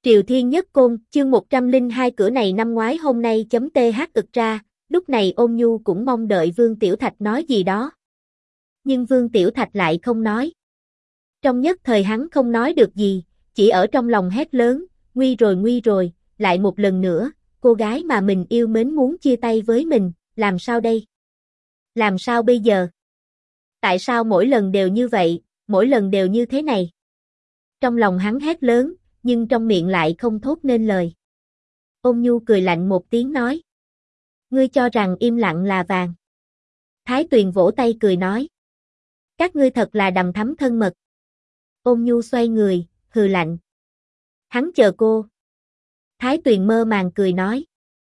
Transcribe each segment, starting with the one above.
Triều Thiên Nhất Côn, chương 102 cửa này năm ngoái hôm nay.th ực ra, lúc này Ôn Nhu cũng mong đợi Vương Tiểu Thạch nói gì đó. Nhưng Vương Tiểu Thạch lại không nói. Trong nhất thời hắn không nói được gì, chỉ ở trong lòng hét lớn, nguy rồi, lại một lần nữa, cô gái mà mình yêu mến muốn chia tay với mình, làm sao đây? Làm sao bây giờ? Tại sao mỗi lần đều như vậy, mỗi lần đều như thế này? Trong lòng hắn hét lớn, nhưng trong miệng lại không thốt nên lời. Ôn Nhu cười lạnh một tiếng nói. Ngươi cho rằng im lặng là vàng. Thái Tuyền vỗ tay cười nói. Các ngươi thật là đằm thắm thân mật. Ôn Nhu xoay người, hừ lạnh. Hắn chờ cô. Thái Tuyền mơ màng cười nói.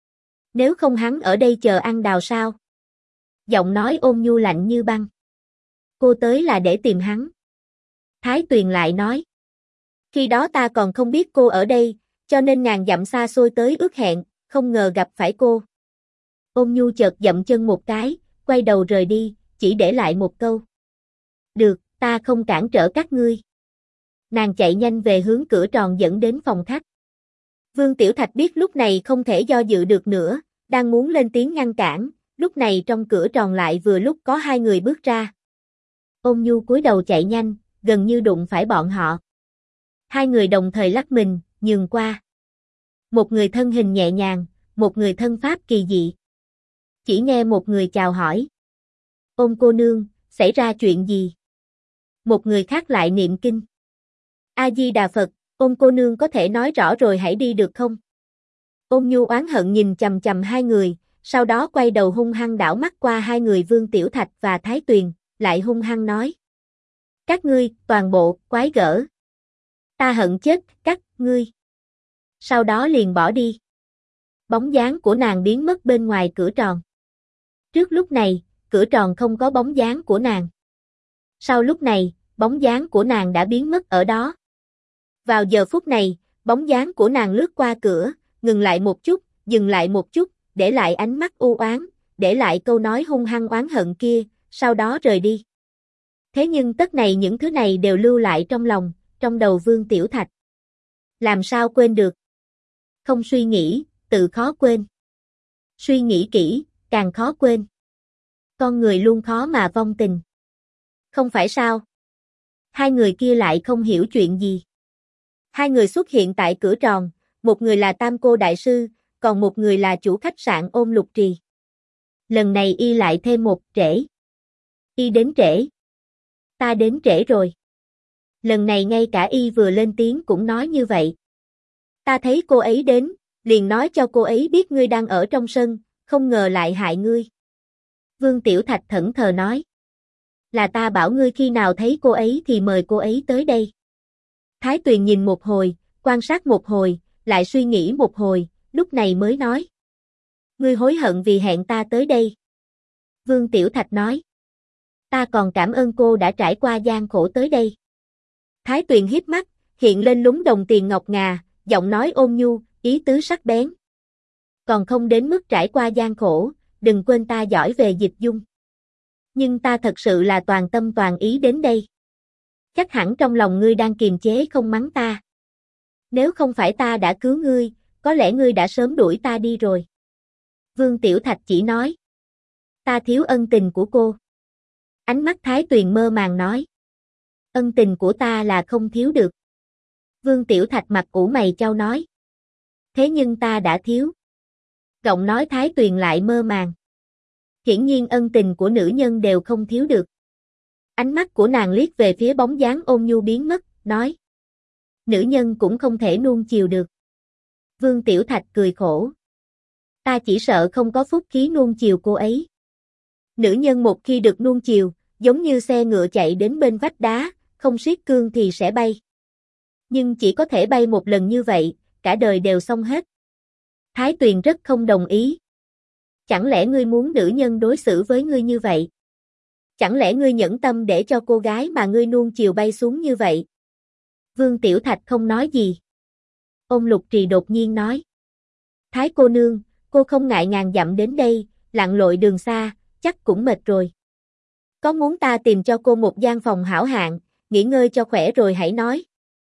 Nếu không hắn ở đây chờ ăn đào sao? Giọng nói Ôn Nhu lạnh như băng. Cô tới là để tìm hắn. Thái Tuyền lại nói. Khi đó ta còn không biết cô ở đây, cho nên ngàn dặm xa xôi tới ước hẹn, không ngờ gặp phải cô. Ôn Nhu chợt dậm chân một cái, quay đầu rời đi, chỉ để lại một câu. Được, ta không cản trở các ngươi. Nàng chạy nhanh về hướng cửa tròn dẫn đến phòng khách. Vương Tiểu Thạch biết lúc này không thể do dự được nữa, đang muốn lên tiếng ngăn cản, lúc này trong cửa tròn lại vừa lúc có hai người bước ra. Ôn Nhu cúi đầu chạy nhanh, gần như đụng phải bọn họ. Hai người đồng thời lắc mình, nhường qua. Một người thân hình nhẹ nhàng, một người thân pháp kỳ dị. Chỉ nghe một người chào hỏi. Ôn cô nương, xảy ra chuyện gì? Một người khác lại niệm kinh. A-di-đà Phật, ôn cô nương có thể nói rõ rồi hãy đi được không? Ôn Nhu oán hận nhìn chằm chằm hai người, sau đó quay đầu hung hăng đảo mắt qua hai người Vương Tiểu Thạch và Thái Tuyền, lại hung hăng nói. Các ngươi, toàn bộ, quái gở. Ta hận chết, các ngươi. Sau đó liền bỏ đi. Bóng dáng của nàng biến mất bên ngoài cửa tròn. Trước lúc này, cửa tròn không có bóng dáng của nàng. Sau lúc này, bóng dáng của nàng đã biến mất ở đó. Vào giờ phút này, bóng dáng của nàng lướt qua cửa, ngừng lại một chút, dừng lại một chút, để lại ánh mắt u oán, để lại câu nói hung hăng oán hận kia, sau đó rời đi. Thế nhưng tất này những thứ này đều lưu lại trong lòng, trong đầu Vương Tiểu Thạch. Làm sao quên được? Không suy nghĩ, tự khó quên. Suy nghĩ kỹ, càng khó quên. Con người luôn khó mà vong tình. Không phải sao? Hai người kia lại không hiểu chuyện gì. Hai người xuất hiện tại cửa tròn, một người là Tam Cô Đại Sư, còn một người là chủ khách sạn Ôn Lục Trì. Lần này y lại thêm một trễ. Y đến trễ. Ta đến trễ rồi. Lần này ngay cả y vừa lên tiếng cũng nói như vậy. Ta thấy cô ấy đến, liền nói cho cô ấy biết ngươi đang ở trong sân, không ngờ lại hại ngươi. Vương Tiểu Thạch thẫn thờ nói. Là ta bảo ngươi khi nào thấy cô ấy thì mời cô ấy tới đây. Thái Tuyền nhìn một hồi, quan sát một hồi, lại suy nghĩ một hồi, lúc này mới nói. Ngươi hối hận vì hẹn ta tới đây. Vương Tiểu Thạch nói. Ta còn cảm ơn cô đã trải qua gian khổ tới đây. Thái Tuyền híp mắt, hiện lên lúng đồng tiền ngọc ngà, giọng nói ôn nhu, ý tứ sắc bén. Còn không đến mức trải qua gian khổ, đừng quên ta giỏi về dịch dung. Nhưng ta thật sự là toàn tâm toàn ý đến đây. Chắc hẳn trong lòng ngươi đang kiềm chế không mắng ta. Nếu không phải ta đã cứu ngươi, có lẽ ngươi đã sớm đuổi ta đi rồi. Vương Tiểu Thạch chỉ nói. Ta thiếu ân tình của cô. Ánh mắt Thái Tuyền mơ màng nói. Ân tình của ta là không thiếu được. Vương Tiểu Thạch mặt ủ mày chau nói. Thế nhưng ta đã thiếu. Giọng nói Thái Tuyền lại mơ màng. Hiển nhiên ân tình của nữ nhân đều không thiếu được. Ánh mắt của nàng liếc về phía bóng dáng Ôn Nhu biến mất, nói. Nữ nhân cũng không thể nuông chiều được. Vương Tiểu Thạch cười khổ. Ta chỉ sợ không có phúc khí nuông chiều cô ấy. Nữ nhân một khi được nuông chiều, giống như xe ngựa chạy đến bên vách đá, không siết cương thì sẽ bay. Nhưng chỉ có thể bay một lần như vậy, cả đời đều xong hết. Thái Tuyền rất không đồng ý. Chẳng lẽ ngươi muốn nữ nhân đối xử với ngươi như vậy? Chẳng lẽ ngươi nhẫn tâm để cho cô gái mà ngươi nuông chiều bay xuống như vậy? Vương Tiểu Thạch không nói gì. Ôn Lục Trì đột nhiên nói. Thái cô nương, cô không ngại ngàn dặm đến đây, lặn lội đường xa, chắc cũng mệt rồi. Có muốn ta tìm cho cô một gian phòng hảo hạng, nghỉ ngơi cho khỏe rồi hãy nói.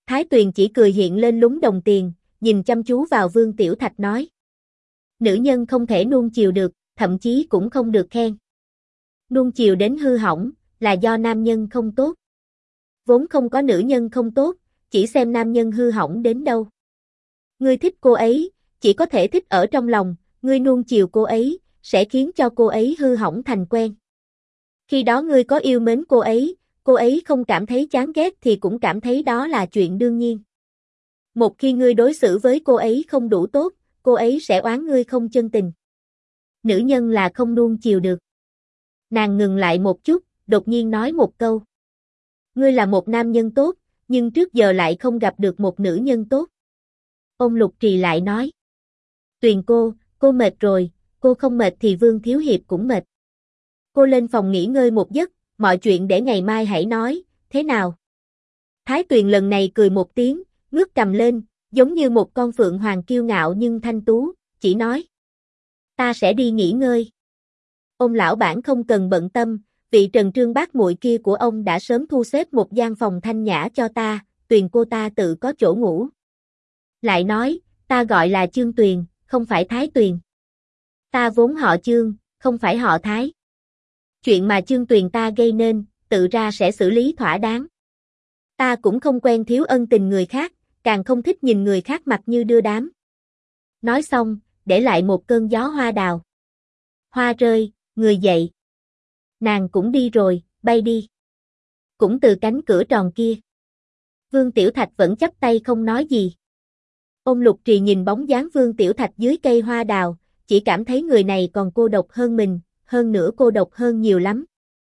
Thái Tuyền chỉ cười hiện lên lúng đồng tiền, nhìn chăm chú vào Vương Tiểu Thạch nói. Nữ nhân không thể nuông chiều được, thậm chí cũng không được khen. Nuông chiều đến hư hỏng, là do nam nhân không tốt. Vốn không có nữ nhân không tốt, chỉ xem nam nhân hư hỏng đến đâu. Ngươi thích cô ấy, chỉ có thể thích ở trong lòng, ngươi nuông chiều cô ấy, sẽ khiến cho cô ấy hư hỏng thành quen. Khi đó ngươi có yêu mến cô ấy không cảm thấy chán ghét thì cũng cảm thấy đó là chuyện đương nhiên. Một khi ngươi đối xử với cô ấy không đủ tốt, cô ấy sẽ oán ngươi không chân tình. Nữ nhân là không nuông chiều được. Nàng ngừng lại một chút, đột nhiên nói một câu. Ngươi là một nam nhân tốt, nhưng trước giờ lại không gặp được một nữ nhân tốt. Ông Lục Trì lại nói. Tuyền cô mệt rồi, cô không mệt thì Vương Thiếu Hiệp cũng mệt. Cô lên phòng nghỉ ngơi một giấc, mọi chuyện để ngày mai hãy nói, thế nào? Thái Tuyền lần này cười một tiếng, ngước cầm lên, giống như một con phượng hoàng kiêu ngạo nhưng thanh tú, chỉ nói. Ta sẽ đi nghỉ ngơi. Ông lão bản không cần bận tâm, vị Trần Trương bác muội kia của ông đã sớm thu xếp một gian phòng thanh nhã cho ta, Tuyền cô ta tự có chỗ ngủ. Lại nói, ta gọi là Chương Tuyền, không phải Thái Tuyền. Ta vốn họ Chương, không phải họ Thái. Chuyện mà Chương Tuyền ta gây nên, tự ra sẽ xử lý thỏa đáng. Ta cũng không quen thiếu ân tình người khác, càng không thích nhìn người khác mặt như đưa đám. Nói xong, để lại một cơn gió hoa đào. Hoa rơi, người dậy. Nàng cũng đi rồi, bay đi. Cũng từ cánh cửa tròn kia. Vương Tiểu Thạch vẫn chắp tay không nói gì. Ông Lục Trì nhìn bóng dáng Vương Tiểu Thạch dưới cây hoa đào, chỉ cảm thấy người này còn cô độc hơn mình, hơn nữa cô độc hơn nhiều lắm.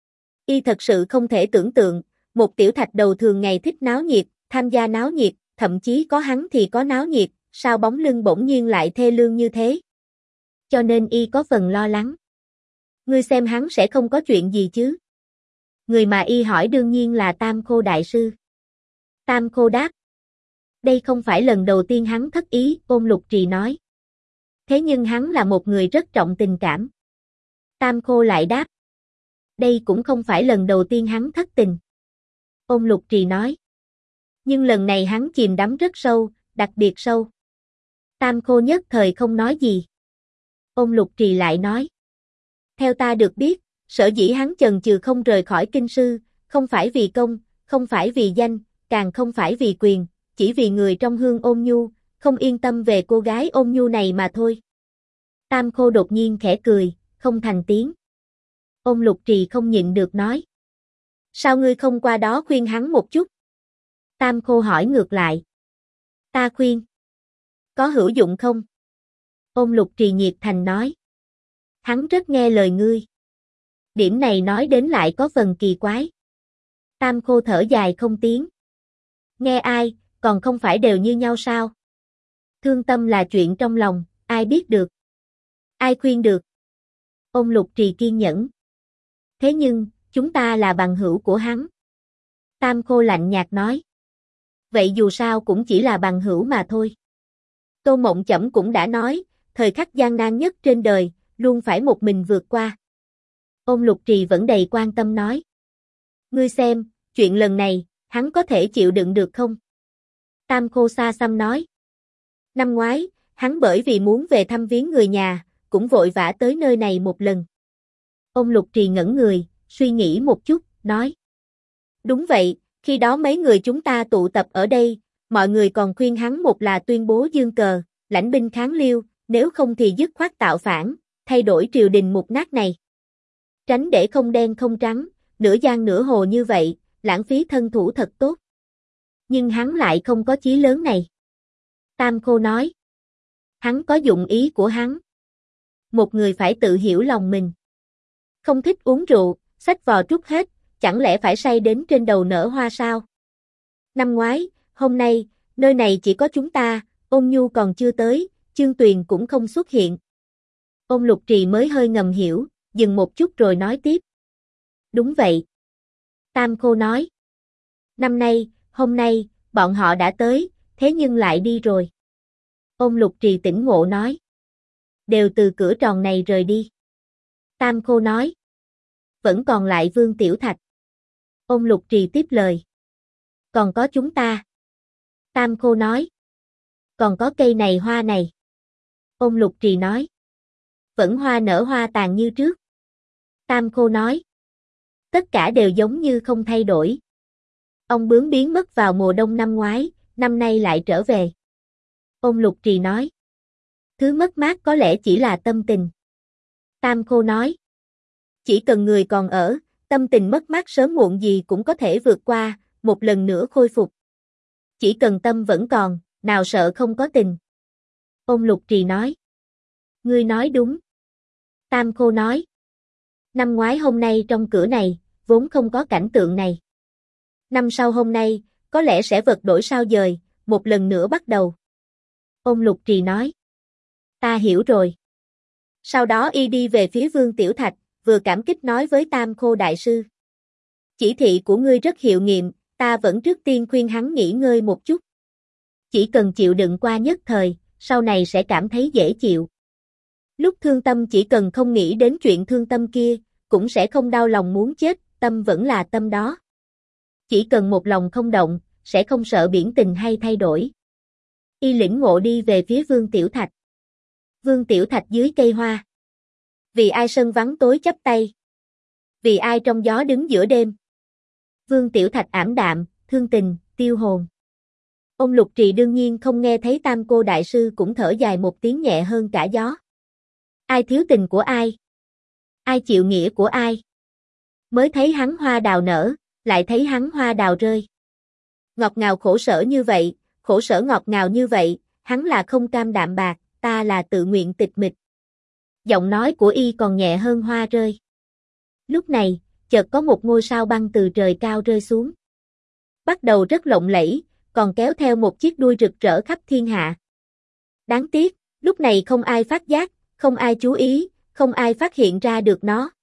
Y thật sự không thể tưởng tượng, một Tiểu Thạch đầu thường ngày thích náo nhiệt, tham gia náo nhiệt, thậm chí có hắn thì có náo nhiệt, sao bóng lưng bỗng nhiên lại thê lương như thế. Cho nên Y có phần lo lắng. Ngươi xem hắn sẽ không có chuyện gì chứ? Người mà Y hỏi đương nhiên là Tam Khô Đại Sư. Tam Khô đáp. Đây không phải lần đầu tiên hắn thất ý, Ôn Lục Trì nói. Thế nhưng hắn là một người rất trọng tình cảm. Tam Khô lại đáp. Đây cũng không phải lần đầu tiên hắn thất tình. Ôn Lục Trì nói. Nhưng lần này hắn chìm đắm rất sâu, đặc biệt sâu. Tam Khô nhất thời không nói gì. Ôn Lục Trì lại nói. Theo ta được biết, sở dĩ hắn chần chừ không rời khỏi kinh sư, không phải vì công, không phải vì danh, càng không phải vì quyền, chỉ vì người trong Hương Ôn Nhu, không yên tâm về cô gái Ôn Nhu này mà thôi. Tam Khô đột nhiên khẽ cười, không thành tiếng. Ôn Lục Trì không nhịn được nói. Sao ngươi không qua đó khuyên hắn một chút? Tam Khô hỏi ngược lại. Ta khuyên. Có hữu dụng không? Ôn Lục Trì nhiệt thành nói. Hắn rất nghe lời ngươi. Điểm này nói đến lại có phần kỳ quái. Tam Khô thở dài không tiếng. Nghe ai, còn không phải đều như nhau sao? Thương tâm là chuyện trong lòng, ai biết được? Ai khuyên được? Ôn Lục Trì kiên nhẫn. Thế nhưng, chúng ta là bằng hữu của hắn. Tam Khô lạnh nhạt nói. Vậy dù sao cũng chỉ là bằng hữu mà thôi. Tô Mộng Chẩm cũng đã nói, thời khắc gian nan nhất trên đời, luôn phải một mình vượt qua. Ôn Lục Trì vẫn đầy quan tâm nói. Ngươi xem, chuyện lần này, hắn có thể chịu đựng được không? Tam Khô xa xăm nói. Năm ngoái, hắn bởi vì muốn về thăm viếng người nhà, cũng vội vã tới nơi này một lần. Ôn Lục Trì ngẩn người, suy nghĩ một chút, nói. Đúng vậy, khi đó mấy người chúng ta tụ tập ở đây, mọi người còn khuyên hắn một là tuyên bố dương cờ, lãnh binh kháng Liêu, nếu không thì dứt khoát tạo phản, thay đổi triều đình mục nát này. Tránh để không đen không trắng, nửa giang nửa hồ như vậy, lãng phí thân thủ thật tốt. Nhưng hắn lại không có chí lớn này. Tam Khô nói. Hắn có dụng ý của hắn. Một người phải tự hiểu lòng mình. Không thích uống rượu, xách vò trút hết, chẳng lẽ phải say đến trên đầu nở hoa sao? Năm ngoái, hôm nay, nơi này chỉ có chúng ta, Ôn Nhu còn chưa tới, Chương Tuyền cũng không xuất hiện. Ôn Lục Trì mới hơi ngầm hiểu, dừng một chút rồi nói tiếp. Đúng vậy. Tam Khô nói. Năm nay, hôm nay, bọn họ đã tới, thế nhưng lại đi rồi. Ôn Lục Trì tỉnh ngộ nói. Đều từ cửa tròn này rời đi. Tam Khô nói. Vẫn còn lại Vương Tiểu Thạch. Ôn Lục Trì tiếp lời. Còn có chúng ta. Tam Khô nói. Còn có cây này hoa này. Ôn Lục Trì nói. Vẫn hoa nở hoa tàn như trước. Tam Khô nói. Tất cả đều giống như không thay đổi. Ông bướm biến mất vào mùa đông năm ngoái, năm nay lại trở về. Ôn Lục Trì nói. Thứ mất mát có lẽ chỉ là tâm tình. Tam Khô nói. Chỉ cần người còn ở, tâm tình mất mát sớm muộn gì cũng có thể vượt qua, một lần nữa khôi phục. Chỉ cần tâm vẫn còn, nào sợ không có tình. Ôn Lục Trì nói. Ngươi nói đúng. Tam Khô nói. Năm ngoái hôm nay trong cửa này, vốn không có cảnh tượng này. Năm sau hôm nay, có lẽ sẽ vật đổi sao dời, một lần nữa bắt đầu. Ôn Lục Trì nói. Ta hiểu rồi. Sau đó y đi về phía Vương Tiểu Thạch, vừa cảm kích nói với Tam Khô đại sư. Chỉ thị của ngươi rất hiệu nghiệm, ta vẫn trước tiên khuyên hắn nghỉ ngơi một chút. Chỉ cần chịu đựng qua nhất thời, sau này sẽ cảm thấy dễ chịu. Lúc thương tâm chỉ cần không nghĩ đến chuyện thương tâm kia, cũng sẽ không đau lòng muốn chết, tâm vẫn là tâm đó. Chỉ cần một lòng không động, sẽ không sợ biển tình hay thay đổi. Y lĩnh ngộ đi về phía Vương Tiểu Thạch. Vương Tiểu Thạch dưới cây hoa. Vì ai sân vắng tối chắp tay? Vì ai trong gió đứng giữa đêm? Vương Tiểu Thạch ảm đạm, thương tình, tiêu hồn. Ôn Lục Trì đương nhiên không nghe thấy Tam Cô đại sư cũng thở dài một tiếng nhẹ hơn cả gió. Ai thiếu tình của ai? Ai chịu nghĩa của ai? Mới thấy hắn hoa đào nở, lại thấy hắn hoa đào rơi. Ngọt ngào khổ sở như vậy, khổ sở ngọt ngào như vậy, hắn là không cam đạm bạc, ta là tự nguyện tịch mịch. Giọng nói của y còn nhẹ hơn hoa rơi. Lúc này, chợt có một ngôi sao băng từ trời cao rơi xuống. Bắt đầu rất lộng lẫy, còn kéo theo một chiếc đuôi rực rỡ khắp thiên hạ. Đáng tiếc, lúc này không ai phát giác, không ai chú ý, không ai phát hiện ra được nó.